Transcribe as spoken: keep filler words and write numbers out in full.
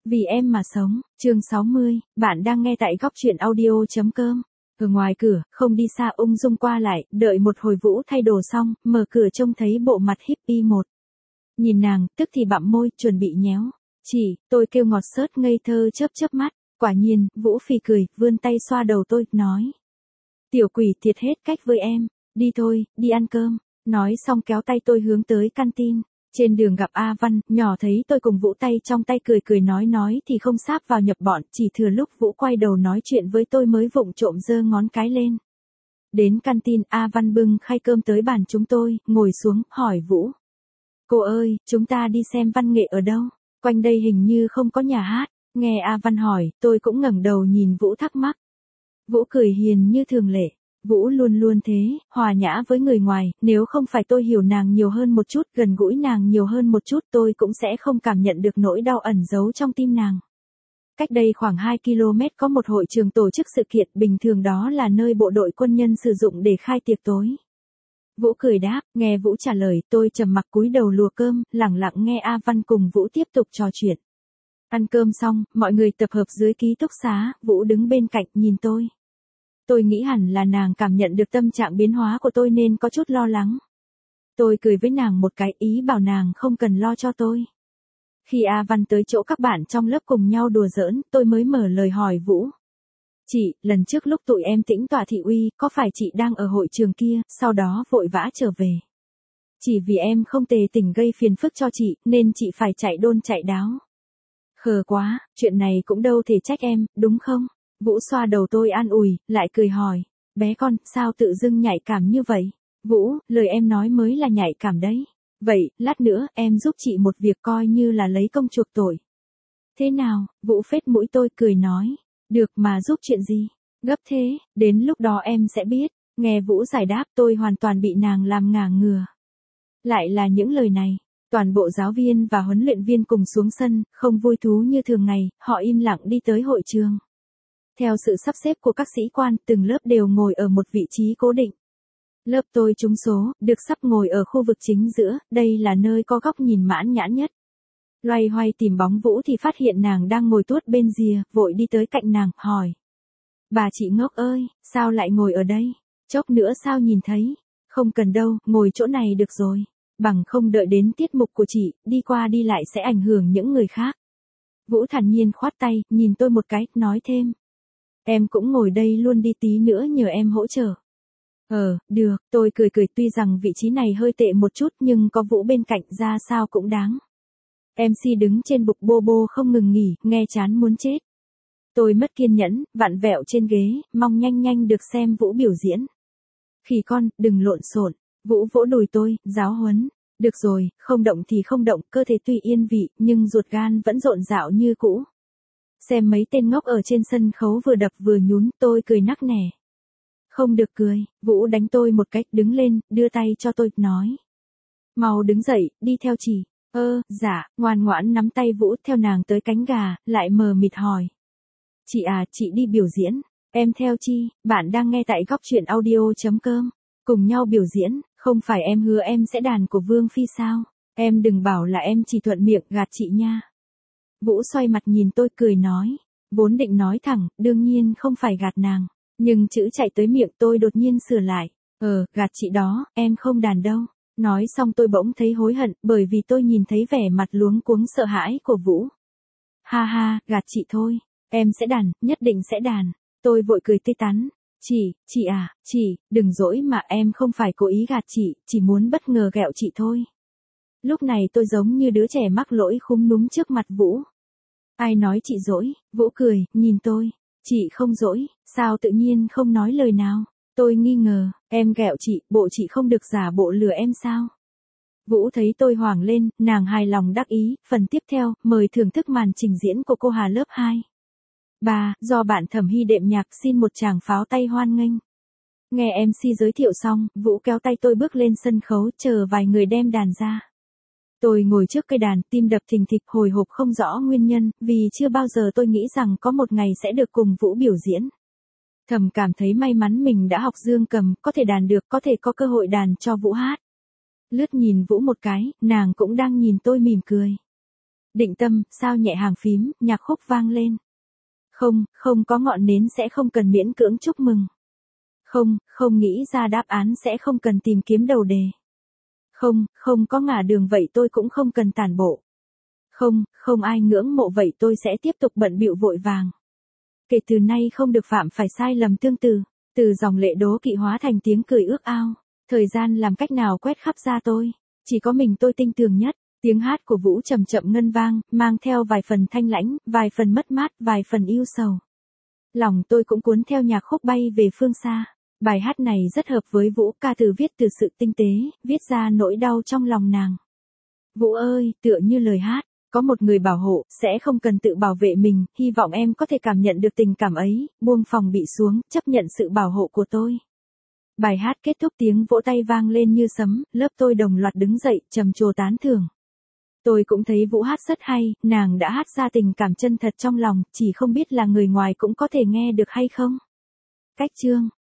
Vì em mà sống, chương sáu mươi, bạn đang nghe tại góc truyện audio.com. Ở ngoài cửa, không đi xa ung dung qua lại, đợi một hồi Vũ thay đồ xong, mở cửa trông thấy bộ mặt hippie một. Nhìn nàng, tức thì bặm môi, chuẩn bị nhéo. Chỉ, tôi kêu ngọt xớt ngây thơ chớp chớp mắt. Quả nhiên, Vũ phì cười, vươn tay xoa đầu tôi, nói. Tiểu quỷ thiệt hết cách với em, đi thôi, đi ăn cơm. Nói xong kéo tay tôi hướng tới canteen. Trên đường gặp A Văn, nhỏ thấy tôi cùng Vũ tay trong tay cười cười nói nói thì không sáp vào nhập bọn, chỉ thừa lúc Vũ quay đầu nói chuyện với tôi mới vụng trộm giơ ngón cái lên. Đến canteen, A Văn bưng khay cơm tới bàn chúng tôi, ngồi xuống, hỏi Vũ. Cô ơi, chúng ta đi xem văn nghệ ở đâu? Quanh đây hình như không có nhà hát. Nghe A Văn hỏi, tôi cũng ngẩng đầu nhìn Vũ thắc mắc. Vũ cười hiền như thường lệ. Vũ luôn luôn thế, hòa nhã với người ngoài, nếu không phải tôi hiểu nàng nhiều hơn một chút, gần gũi nàng nhiều hơn một chút, tôi cũng sẽ không cảm nhận được nỗi đau ẩn giấu trong tim nàng. Cách đây khoảng hai ki lô mét có một hội trường tổ chức sự kiện, bình thường đó là nơi bộ đội quân nhân sử dụng để khai tiệc tối. Vũ cười đáp, nghe Vũ trả lời, tôi trầm mặc cúi đầu lùa cơm, lẳng lặng nghe A Văn cùng Vũ tiếp tục trò chuyện. Ăn cơm xong, mọi người tập hợp dưới ký túc xá, Vũ đứng bên cạnh nhìn tôi. Tôi nghĩ hẳn là nàng cảm nhận được tâm trạng biến hóa của tôi nên có chút lo lắng. Tôi cười với nàng một cái, ý bảo nàng không cần lo cho tôi. Khi A Văn tới chỗ các bạn trong lớp cùng nhau đùa giỡn, tôi mới mở lời hỏi Vũ. Chị, lần trước lúc tụi em tĩnh tọa thị uy, có phải chị đang ở hội trường kia, sau đó vội vã trở về? Chỉ vì em không tề tỉnh gây phiền phức cho chị, nên chị phải chạy đôn chạy đáo. Khờ quá, chuyện này cũng đâu thể trách em, đúng không? Vũ xoa đầu tôi an ủi, lại cười hỏi. Bé con, sao tự dưng nhạy cảm như vậy? Vũ, lời em nói mới là nhạy cảm đấy. Vậy, lát nữa, em giúp chị một việc coi như là lấy công chuộc tội. Thế nào? Vũ phết mũi tôi cười nói. Được mà giúp chuyện gì? Gấp thế, đến lúc đó em sẽ biết. Nghe Vũ giải đáp tôi hoàn toàn bị nàng làm ngả ngừa. Lại là những lời này. Toàn bộ giáo viên và huấn luyện viên cùng xuống sân, không vui thú như thường ngày, họ im lặng đi tới hội trường. Theo sự sắp xếp của các sĩ quan, từng lớp đều ngồi ở một vị trí cố định. Lớp tôi trúng số, được sắp ngồi ở khu vực chính giữa, đây là nơi có góc nhìn mãn nhãn nhất. Loay hoay tìm bóng Vũ thì phát hiện nàng đang ngồi tuốt bên rìa, vội đi tới cạnh nàng, hỏi. Bà chị ngốc ơi, sao lại ngồi ở đây? Chốc nữa sao nhìn thấy? Không cần đâu, ngồi chỗ này được rồi. Bằng không đợi đến tiết mục của chị, đi qua đi lại sẽ ảnh hưởng những người khác. Vũ thản nhiên khoát tay, nhìn tôi một cái, nói thêm. Em cũng ngồi đây luôn đi, tí nữa nhờ em hỗ trợ. Ờ, được, tôi cười cười, tuy rằng vị trí này hơi tệ một chút nhưng có Vũ bên cạnh ra sao cũng đáng. em xê đứng trên bục bô bô không ngừng nghỉ, nghe chán muốn chết. Tôi mất kiên nhẫn, vặn vẹo trên ghế, mong nhanh nhanh được xem Vũ biểu diễn. Khỉ con, đừng lộn xộn. Vũ vỗ đùi tôi, giáo huấn. Được rồi, không động thì không động, cơ thể tuy yên vị, nhưng ruột gan vẫn rộn rạo như cũ. Xem mấy tên ngốc ở trên sân khấu vừa đập vừa nhún, tôi cười nắc nẻ. Không được cười, Vũ đánh tôi một cách, đứng lên, đưa tay cho tôi, nói. Mau đứng dậy, đi theo chị. Ơ, dạ, ngoan ngoãn nắm tay Vũ theo nàng tới cánh gà, lại mờ mịt hỏi. Chị à, chị đi biểu diễn, em theo chi, bạn đang nghe tại góc truyện audio.com. Cùng nhau biểu diễn, không phải em hứa em sẽ đàn của Vương Phi sao? Em đừng bảo là em chỉ thuận miệng gạt chị nha. Vũ xoay mặt nhìn tôi cười nói. Vốn định nói thẳng, đương nhiên không phải gạt nàng. Nhưng chữ chạy tới miệng tôi đột nhiên sửa lại. Ờ, gạt chị đó, em không đàn đâu. Nói xong tôi bỗng thấy hối hận, bởi vì tôi nhìn thấy vẻ mặt luống cuống sợ hãi của Vũ. Ha ha, gạt chị thôi. Em sẽ đàn, nhất định sẽ đàn. Tôi vội cười tươi tắn. Chị, chị à, chị, đừng dỗi mà, em không phải cố ý gạt chị, chỉ muốn bất ngờ ghẹo chị thôi. Lúc này tôi giống như đứa trẻ mắc lỗi khúm núm trước mặt Vũ. Ai nói chị dỗi? Vũ cười, nhìn tôi. Chị không dỗi, sao tự nhiên không nói lời nào? Tôi nghi ngờ, em ghẹo chị, bộ chị không được giả bộ lừa em sao? Vũ thấy tôi hoảng lên, nàng hài lòng đắc ý, phần tiếp theo, mời thưởng thức màn trình diễn của cô Hà lớp hai. Ba, do bạn Thẩm Hy đệm nhạc, xin một tràng pháo tay hoan nghênh. Nghe em xê giới thiệu xong, Vũ kéo tay tôi bước lên sân khấu, chờ vài người đem đàn ra. Tôi ngồi trước cây đàn, tim đập thình thịch, hồi hộp không rõ nguyên nhân, vì chưa bao giờ tôi nghĩ rằng có một ngày sẽ được cùng Vũ biểu diễn. Thầm cảm thấy may mắn mình đã học dương cầm, có thể đàn được, có thể có cơ hội đàn cho Vũ hát. Lướt nhìn Vũ một cái, nàng cũng đang nhìn tôi mỉm cười. Định tâm, sao nhẹ hàng phím, nhạc khúc vang lên. Không, không có ngọn nến sẽ không cần miễn cưỡng chúc mừng. Không, không nghĩ ra đáp án sẽ không cần tìm kiếm đầu đề. Không, không có ngả đường vậy tôi cũng không cần tản bộ. Không, không ai ngưỡng mộ vậy tôi sẽ tiếp tục bận bịu vội vàng. Kể từ nay không được phạm phải sai lầm tương tự, từ dòng lệ đố kỵ hóa thành tiếng cười ước ao. Thời gian làm cách nào quét khắp da tôi, chỉ có mình tôi tinh tường nhất. Tiếng hát của Vũ chậm chậm ngân vang, mang theo vài phần thanh lãnh, vài phần mất mát, vài phần yêu sầu. Lòng tôi cũng cuốn theo nhạc khúc bay về phương xa. Bài hát này rất hợp với Vũ, ca từ viết từ sự tinh tế, viết ra nỗi đau trong lòng nàng. Vũ ơi, tựa như lời hát, có một người bảo hộ, sẽ không cần tự bảo vệ mình, hy vọng em có thể cảm nhận được tình cảm ấy, buông phòng bị xuống, chấp nhận sự bảo hộ của tôi. Bài hát kết thúc tiếng vỗ tay vang lên như sấm, lớp tôi đồng loạt đứng dậy, trầm trồ tán thưởng. Tôi cũng thấy Vũ hát rất hay, nàng đã hát ra tình cảm chân thật trong lòng, chỉ không biết là người ngoài cũng có thể nghe được hay không. Cách chương